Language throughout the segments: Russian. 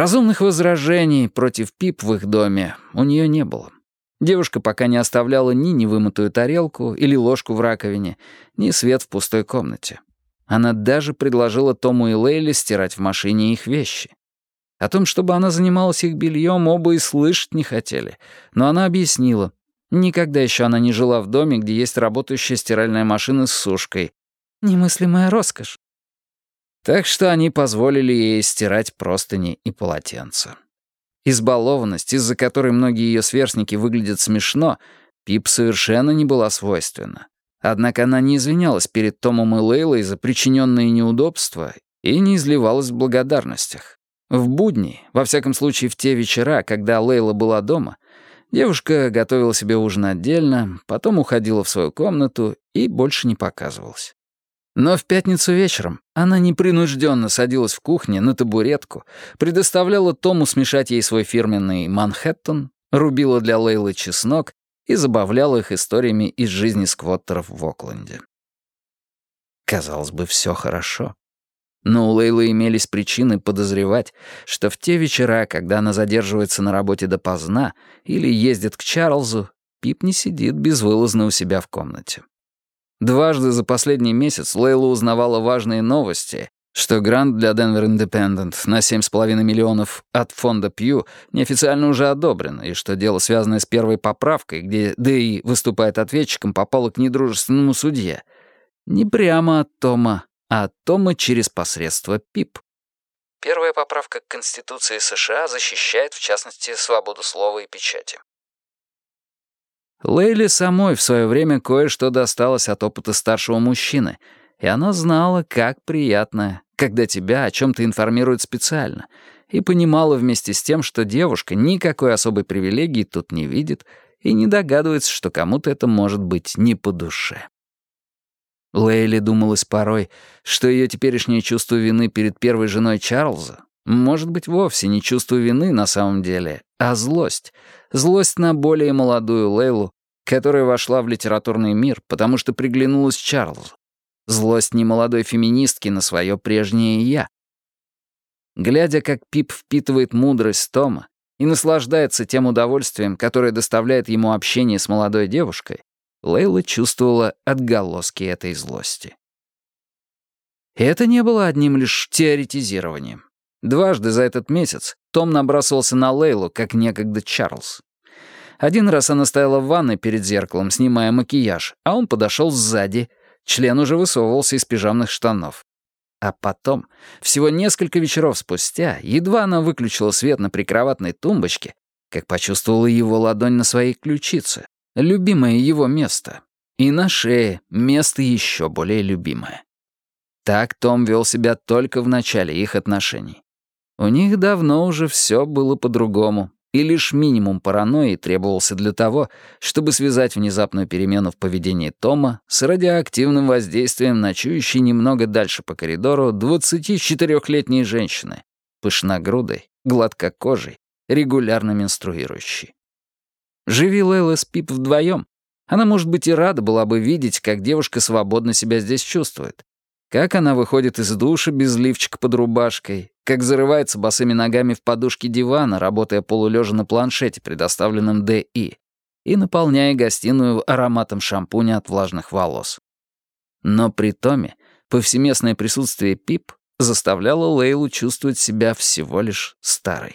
Разумных возражений против Пип в их доме у нее не было. Девушка пока не оставляла ни невымытую тарелку или ложку в раковине, ни свет в пустой комнате. Она даже предложила Тому и Лейле стирать в машине их вещи. О том, чтобы она занималась их бельем, оба и слышать не хотели, но она объяснила. Никогда еще она не жила в доме, где есть работающая стиральная машина с сушкой. Немыслимая роскошь. Так что они позволили ей стирать простыни и полотенца. Избалованность, из-за которой многие ее сверстники выглядят смешно, Пип совершенно не была свойственна. Однако она не извинялась перед Томом и Лейлой за причиненные неудобства и не изливалась в благодарностях. В будни, во всяком случае в те вечера, когда Лейла была дома, девушка готовила себе ужин отдельно, потом уходила в свою комнату и больше не показывалась. Но в пятницу вечером она непринужденно садилась в кухне на табуретку, предоставляла Тому смешать ей свой фирменный «Манхэттен», рубила для Лейлы чеснок и забавляла их историями из жизни сквоттеров в Окленде. Казалось бы, все хорошо. Но у Лейлы имелись причины подозревать, что в те вечера, когда она задерживается на работе допоздна или ездит к Чарльзу, Пип не сидит безвылазно у себя в комнате. Дважды за последний месяц Лейла узнавала важные новости, что грант для Denver Independent на 7,5 миллионов от фонда Пью неофициально уже одобрен, и что дело, связанное с первой поправкой, где Д.И. выступает ответчиком, попало к недружественному судье. Не прямо от Тома, а от Тома через посредство Пип. Первая поправка к Конституции США защищает, в частности, свободу слова и печати. Лейле самой в свое время кое-что досталось от опыта старшего мужчины, и она знала, как приятно, когда тебя о чем-то информируют специально, и понимала вместе с тем, что девушка никакой особой привилегии тут не видит и не догадывается, что кому-то это может быть не по душе. Лейле думалось порой, что ее теперешнее чувство вины перед первой женой Чарльза может быть вовсе не чувство вины на самом деле, а злость. Злость на более молодую Лейлу, которая вошла в литературный мир, потому что приглянулась Чарльзу. Злость немолодой феминистки на свое прежнее «я». Глядя, как Пип впитывает мудрость Тома и наслаждается тем удовольствием, которое доставляет ему общение с молодой девушкой, Лейла чувствовала отголоски этой злости. И это не было одним лишь теоретизированием. Дважды за этот месяц Том набрасывался на Лейлу, как некогда Чарльз. Один раз она стояла в ванной перед зеркалом, снимая макияж, а он подошел сзади, член уже высовывался из пижамных штанов. А потом, всего несколько вечеров спустя, едва она выключила свет на прикроватной тумбочке, как почувствовала его ладонь на своей ключице, любимое его место, и на шее место еще более любимое. Так Том вел себя только в начале их отношений. У них давно уже все было по-другому, и лишь минимум паранойи требовался для того, чтобы связать внезапную перемену в поведении Тома с радиоактивным воздействием ночующей немного дальше по коридору 24-летней женщины, пышногрудой, гладкокожей, регулярно менструирующей. Живи Лейла с Пип вдвоем, она, может быть, и рада была бы видеть, как девушка свободно себя здесь чувствует. Как она выходит из душа без лифчика под рубашкой, как зарывается босыми ногами в подушки дивана, работая полулежа на планшете, предоставленном Д.И., и наполняя гостиную ароматом шампуня от влажных волос. Но при Томе повсеместное присутствие Пип заставляло Лейлу чувствовать себя всего лишь старой.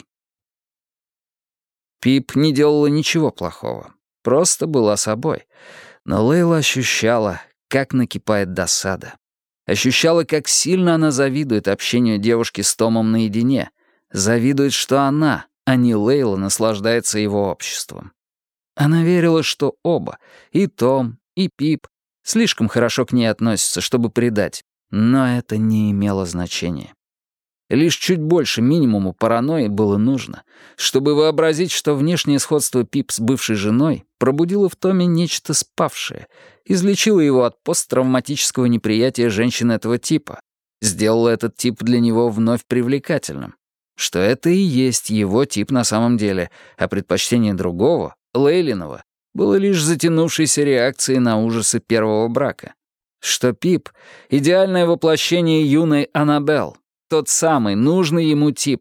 Пип не делала ничего плохого, просто была собой, но Лейла ощущала, как накипает досада. Ощущала, как сильно она завидует общению девушки с Томом наедине. Завидует, что она, а не Лейла, наслаждается его обществом. Она верила, что оба, и Том, и Пип, слишком хорошо к ней относятся, чтобы предать. Но это не имело значения. Лишь чуть больше минимума паранойи было нужно, чтобы вообразить, что внешнее сходство Пип с бывшей женой пробудило в Томе нечто спавшее, излечило его от посттравматического неприятия женщин этого типа, сделало этот тип для него вновь привлекательным, что это и есть его тип на самом деле, а предпочтение другого, Лейлиного, было лишь затянувшейся реакцией на ужасы первого брака, что Пип — идеальное воплощение юной Аннабелл, тот самый нужный ему тип,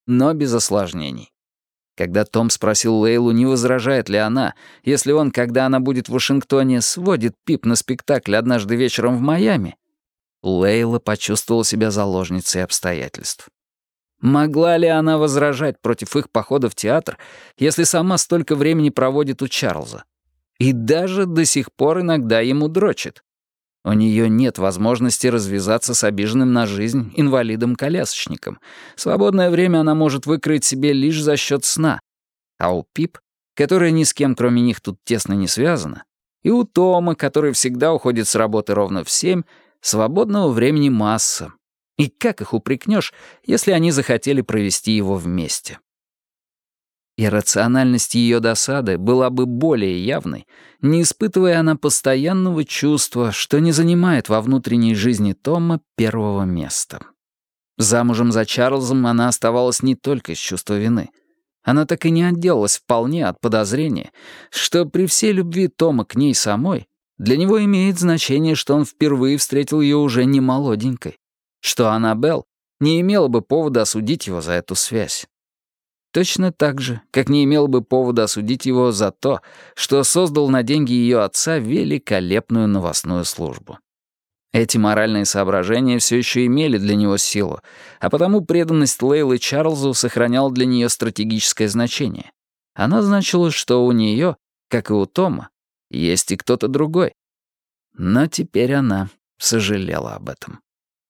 но без осложнений. Когда Том спросил Лейлу, не возражает ли она, если он, когда она будет в Вашингтоне, сводит Пип на спектакль однажды вечером в Майами, Лейла почувствовала себя заложницей обстоятельств. Могла ли она возражать против их похода в театр, если сама столько времени проводит у Чарльза? И даже до сих пор иногда ему дрочит. У нее нет возможности развязаться с обиженным на жизнь инвалидом-колясочником. Свободное время она может выкроить себе лишь за счет сна. А у Пип, которая ни с кем кроме них тут тесно не связана, и у Тома, который всегда уходит с работы ровно в 7, свободного времени масса. И как их упрекнешь, если они захотели провести его вместе? Иррациональность ее досады была бы более явной, не испытывая она постоянного чувства, что не занимает во внутренней жизни Тома первого места. Замужем за Чарльзом она оставалась не только из чувства вины. Она так и не отделалась вполне от подозрения, что при всей любви Тома к ней самой для него имеет значение, что он впервые встретил ее уже не молоденькой, что Аннабелл не имела бы повода осудить его за эту связь. Точно так же, как не имел бы повода осудить его за то, что создал на деньги ее отца великолепную новостную службу. Эти моральные соображения все еще имели для него силу, а потому преданность Лейлы Чарльзу сохраняла для нее стратегическое значение. Она значила, что у нее, как и у Тома, есть и кто-то другой. Но теперь она сожалела об этом.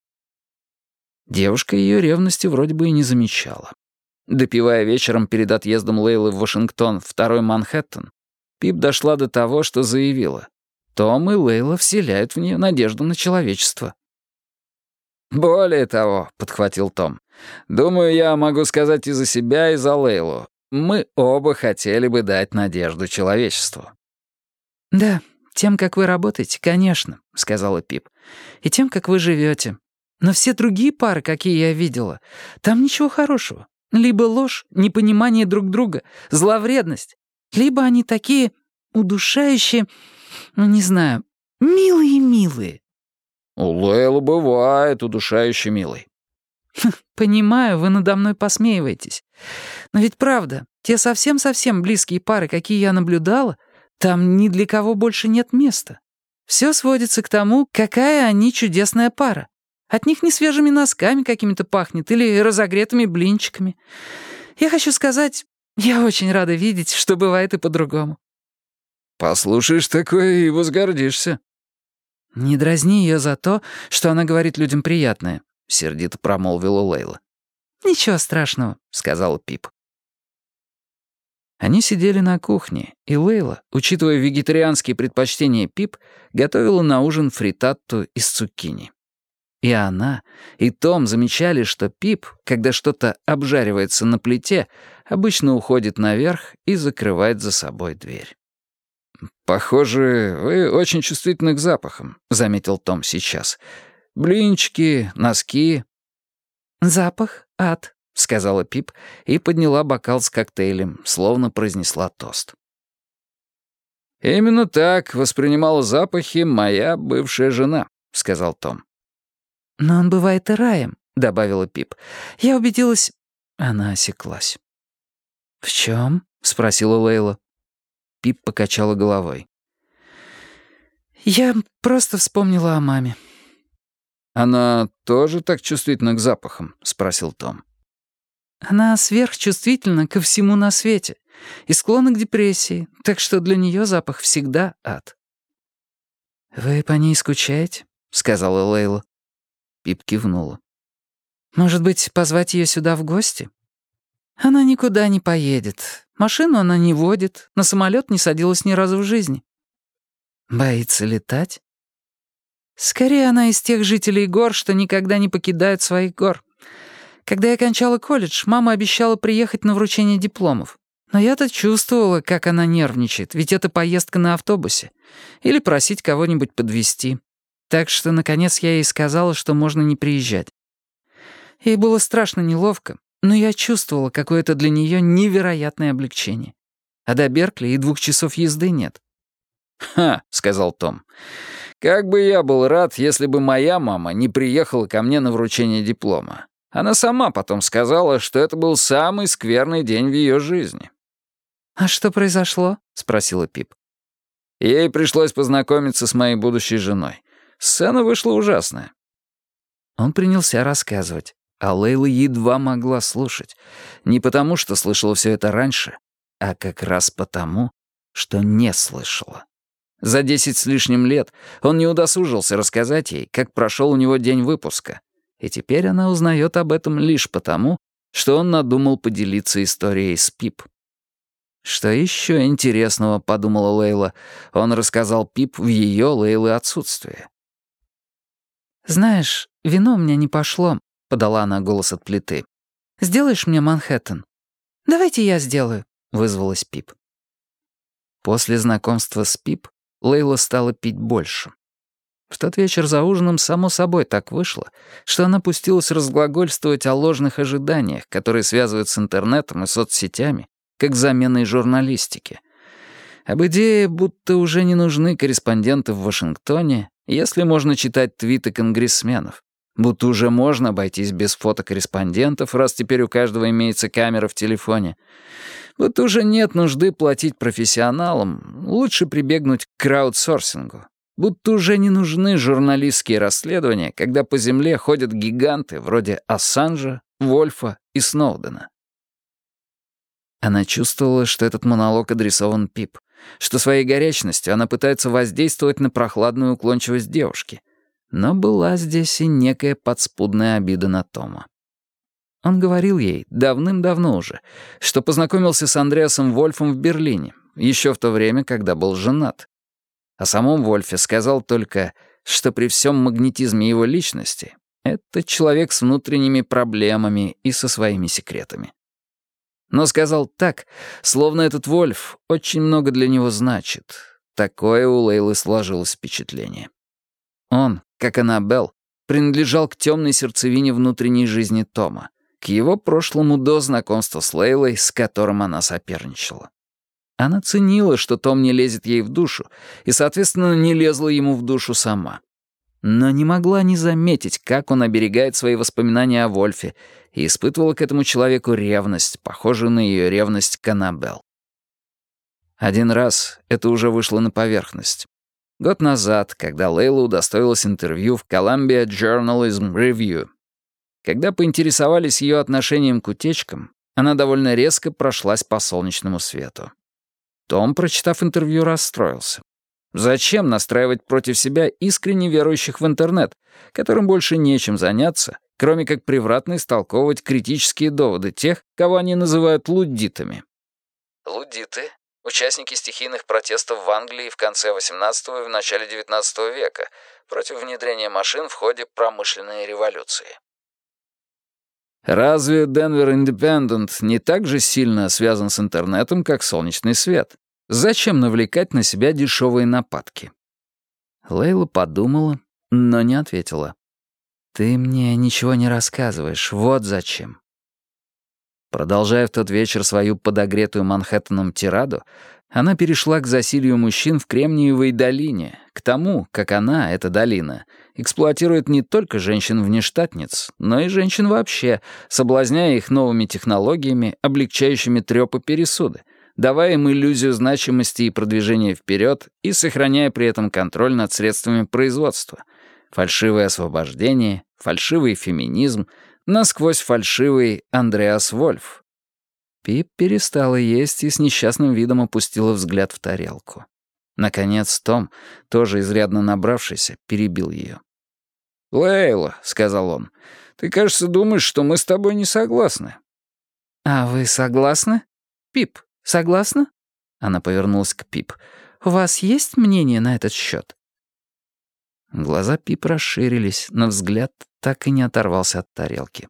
Девушка ее ревности вроде бы и не замечала. Допивая вечером перед отъездом Лейлы в Вашингтон второй Манхэттен, Пип дошла до того, что заявила: Том и Лейла вселяют в нее надежду на человечество. «Более того», — подхватил Том, «думаю, я могу сказать и за себя, и за Лейлу. Мы оба хотели бы дать надежду человечеству». «Да, тем, как вы работаете, конечно», — сказала Пип, «и тем, как вы живете. Но все другие пары, какие я видела, там ничего хорошего. Либо ложь, непонимание друг друга, зловредность, либо они такие удушающие, не знаю, милые-милые». «У Лейлы бывает удушающе милый». «Понимаю, вы надо мной посмеиваетесь. Но ведь правда, те совсем-совсем близкие пары, какие я наблюдала, там ни для кого больше нет места. Все сводится к тому, какая они чудесная пара. От них не свежими носками какими-то пахнет или разогретыми блинчиками. Я хочу сказать, я очень рада видеть, что бывает и по-другому». «Послушаешь такое и возгордишься». «Не дразни ее за то, что она говорит людям приятное», — сердито промолвила Лейла. «Ничего страшного», — сказала Пип. Они сидели на кухне, и Лейла, учитывая вегетарианские предпочтения Пип, готовила на ужин фриттату из цукини. И она, и Том замечали, что Пип, когда что-то обжаривается на плите, обычно уходит наверх и закрывает за собой дверь. «Похоже, вы очень чувствительны к запахам», — заметил Том сейчас. «Блинчики, носки». «Запах — ад», — сказала Пип и подняла бокал с коктейлем, словно произнесла тост. «Именно так воспринимала запахи моя бывшая жена», — сказал Том. «Но он бывает и раем», — добавила Пип. «Я убедилась...» Она осеклась. «В чем?» — спросила Лейла. Пип покачала головой. «Я просто вспомнила о маме». «Она тоже так чувствительна к запахам?» — спросил Том. «Она сверхчувствительна ко всему на свете и склонна к депрессии, так что для нее запах всегда ад». «Вы по ней скучаете?» — сказала Лейла. Пип кивнула. «Может быть, позвать ее сюда в гости?» «Она никуда не поедет. Машину она не водит, на самолет не садилась ни разу в жизни». «Боится летать?» «Скорее, она из тех жителей гор, что никогда не покидают своих гор. Когда я кончала колледж, мама обещала приехать на вручение дипломов. Но я-то чувствовала, как она нервничает, ведь это поездка на автобусе. Или просить кого-нибудь подвезти. Так что, наконец, я ей сказала, что можно не приезжать. Ей было страшно неловко, но я чувствовала какое-то для нее невероятное облегчение. А до Беркли и 2 часов езды нет». «Ха», — сказал Том, — «как бы я был рад, если бы моя мама не приехала ко мне на вручение диплома. Она сама потом сказала, что это был самый скверный день в ее жизни. «А что произошло?» — спросила Пип. Ей пришлось познакомиться с моей будущей женой. Сцена вышла ужасная. Он принялся рассказывать, а Лейла едва могла слушать. Не потому, что слышала все это раньше, а как раз потому, что не слышала. За 10 с лишним лет он не удосужился рассказать ей, как прошел у него день выпуска. И теперь она узнает об этом лишь потому, что он надумал поделиться историей с Пип. Что еще интересного, подумала Лейла, он рассказал Пип в ее, Лейлы, отсутствие. «Знаешь, вино у меня не пошло», — подала она голос от плиты. «Сделаешь мне Манхэттен?» «Давайте я сделаю», — вызвалась Пип. После знакомства с Пип Лейла стала пить больше. В тот вечер за ужином само собой так вышло, что она пустилась разглагольствовать о ложных ожиданиях, которые связывают с интернетом и соцсетями, как заменой журналистики. Об идее, будто уже не нужны корреспонденты в Вашингтоне, если можно читать твиты конгрессменов. Будто уже можно обойтись без фотокорреспондентов, раз теперь у каждого имеется камера в телефоне. Будто уже нет нужды платить профессионалам, лучше прибегнуть к краудсорсингу. Будто уже не нужны журналистские расследования, когда по земле ходят гиганты вроде Ассанжа, Вольфа и Сноудена. Она чувствовала, что этот монолог адресован Пип, что своей горячностью она пытается воздействовать на прохладную уклончивость девушки. Но была здесь и некая подспудная обида на Тома. Он говорил ей, давным-давно уже, что познакомился с Андреасом Вольфом в Берлине, еще в то время, когда был женат. О самом Вольфе сказал только, что при всем магнетизме его личности это человек с внутренними проблемами и со своими секретами. Но сказал так, словно этот Вольф очень много для него значит. Такое у Лейлы сложилось впечатление. Он, как Аннабелл, принадлежал к темной сердцевине внутренней жизни Тома, к его прошлому до знакомства с Лейлой, с которым она соперничала. Она ценила, что Том не лезет ей в душу, и, соответственно, не лезла ему в душу сама. Но не могла не заметить, как он оберегает свои воспоминания о Вольфе, и испытывала к этому человеку ревность, похожую на ее ревность к Аннабелл. Один раз это уже вышло на поверхность. Год назад, когда Лейла удостоилась интервью в Columbia Journalism Review. Когда поинтересовались ее отношением к утечкам, она довольно резко прошлась по солнечному свету. Том, прочитав интервью, расстроился. Зачем настраивать против себя искренне верующих в интернет, которым больше нечем заняться, кроме как превратно истолковывать критические доводы тех, кого они называют луддитами? Луддиты — участники стихийных протестов в Англии в конце XVIII и в начале XIX века против внедрения машин в ходе промышленной революции. Разве Denver Independent не так же сильно связан с интернетом, как солнечный свет? Зачем навлекать на себя дешевые нападки? Лейла подумала, но не ответила. «Ты мне ничего не рассказываешь, вот зачем». Продолжая в тот вечер свою подогретую Манхэттеном тираду, она перешла к засилью мужчин в Кремниевой долине, к тому, как она, эта долина, эксплуатирует не только женщин-внештатниц, но и женщин вообще, соблазняя их новыми технологиями, облегчающими трёп и пересуды, давая им иллюзию значимости и продвижения вперед и сохраняя при этом контроль над средствами производства. Фальшивое освобождение, фальшивый феминизм, насквозь фальшивый Андреас Вольф. Пип перестала есть и с несчастным видом опустила взгляд в тарелку. Наконец Том, тоже изрядно набравшийся, перебил ее. «Лейла», — сказал он, — «ты, кажется, думаешь, что мы с тобой не согласны». «А вы согласны? Пип, согласна?» Она повернулась к Пип. «У вас есть мнение на этот счет?» Глаза Пип расширились, но взгляд так и не оторвался от тарелки.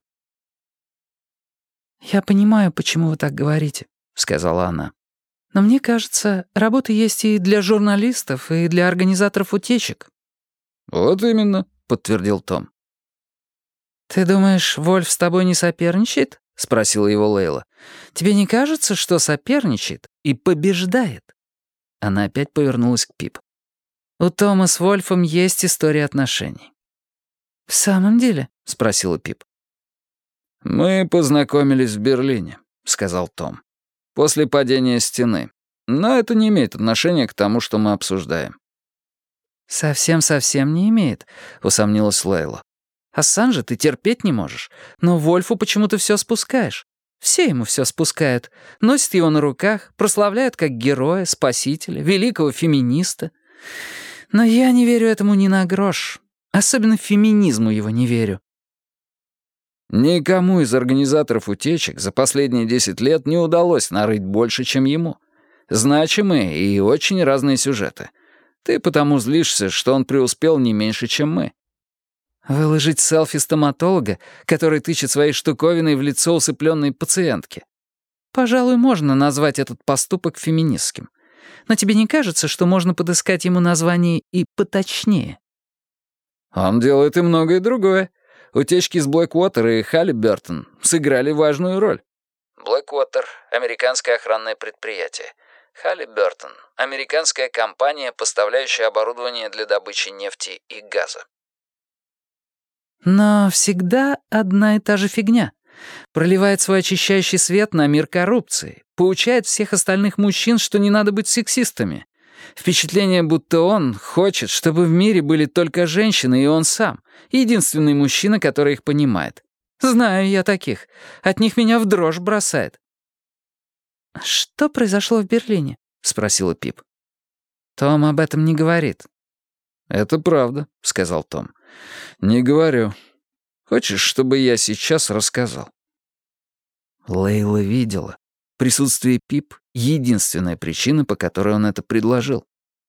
«Я понимаю, почему вы так говорите», — сказала она. «Но мне кажется, работа есть и для журналистов, и для организаторов утечек». «Вот именно», — подтвердил Том. «Ты думаешь, Вольф с тобой не соперничает?» — спросила его Лейла. «Тебе не кажется, что соперничает и побеждает?» Она опять повернулась к Пип. «У Тома с Вольфом есть история отношений». «В самом деле?» — спросила Пип. «Мы познакомились в Берлине», — сказал Том. «После падения стены. Но это не имеет отношения к тому, что мы обсуждаем». «Совсем-совсем не имеет», — усомнилась Лейла. «Ассанжа ты терпеть не можешь, но Вольфу почему-то все спускаешь. Все ему все спускают, носят его на руках, прославляют как героя, спасителя, великого феминиста. Но я не верю этому ни на грош. Особенно феминизму его не верю». Никому из организаторов утечек за последние 10 лет не удалось нарыть больше, чем ему. Значимые и очень разные сюжеты. Ты потому злишься, что он преуспел не меньше, чем мы. Выложить селфи стоматолога, который тычет своей штуковиной в лицо усыпленной пациентки. Пожалуй, можно назвать этот поступок феминистским. Но тебе не кажется, что можно подыскать ему название и поточнее? Он делает и многое другое. Утечки из Блэквотер и Халлибертон сыграли важную роль. Блэквотер — американское охранное предприятие. Халлибертон — американская компания, поставляющая оборудование для добычи нефти и газа. Но всегда одна и та же фигня. Проливает свой очищающий свет на мир коррупции, поучает всех остальных мужчин, что не надо быть сексистами. Впечатление, будто он хочет, чтобы в мире были только женщины и он сам, единственный мужчина, который их понимает. Знаю я таких. От них меня в дрожь бросает. «Что произошло в Берлине?» — спросила Пип. «Том об этом не говорит». «Это правда», — сказал Том. «Не говорю. Хочешь, чтобы я сейчас рассказал?» Лейла видела. Присутствие Пип — единственная причина, по которой он это предложил.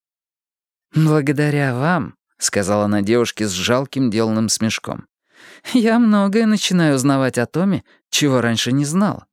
«Благодаря вам», — сказала она девушке с жалким деланным смешком, «я многое начинаю узнавать о Томе, чего раньше не знала».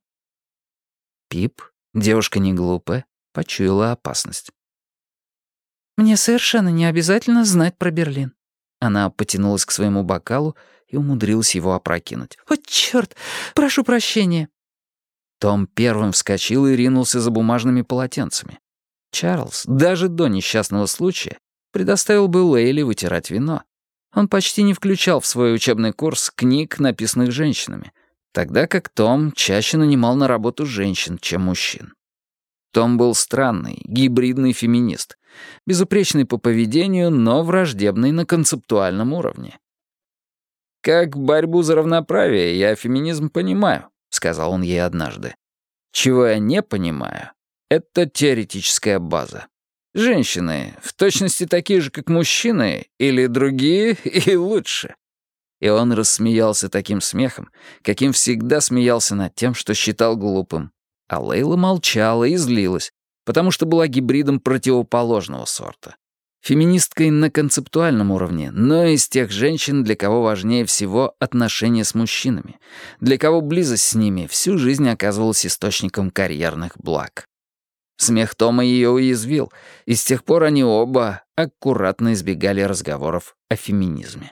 Пип, девушка не глупая, почуяла опасность. «Мне совершенно не обязательно знать про Берлин». Она потянулась к своему бокалу и умудрилась его опрокинуть. «О, чёрт! Прошу прощения!» Том первым вскочил и ринулся за бумажными полотенцами. Чарльз, даже до несчастного случая, предоставил бы Лейле вытирать вино. Он почти не включал в свой учебный курс книг, написанных женщинами, тогда как Том чаще нанимал на работу женщин, чем мужчин. Том был странный, гибридный феминист, безупречный по поведению, но враждебный на концептуальном уровне. «Как борьбу за равноправие я феминизм понимаю», — сказал он ей однажды. «Чего я не понимаю, это теоретическая база. Женщины в точности такие же, как мужчины, или другие, и лучше». И он рассмеялся таким смехом, каким всегда смеялся над тем, что считал глупым. А Лейла молчала и злилась, потому что была гибридом противоположного сорта. Феминисткой на концептуальном уровне, но из тех женщин, для кого важнее всего отношения с мужчинами, для кого близость с ними всю жизнь оказывалась источником карьерных благ. Смех Тома ее уязвил, и с тех пор они оба аккуратно избегали разговоров о феминизме.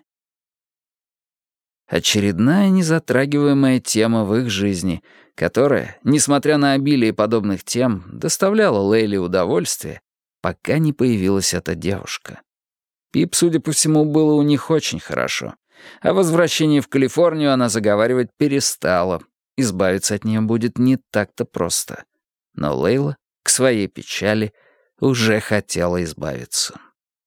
Очередная незатрагиваемая тема в их жизни, которая, несмотря на обилие подобных тем, доставляла Лейле удовольствие, пока не появилась эта девушка. Пип, судя по всему, было у них очень хорошо. О возвращении в Калифорнию она заговаривать перестала. Избавиться от нее будет не так-то просто. Но Лейла, к своей печали, уже хотела избавиться.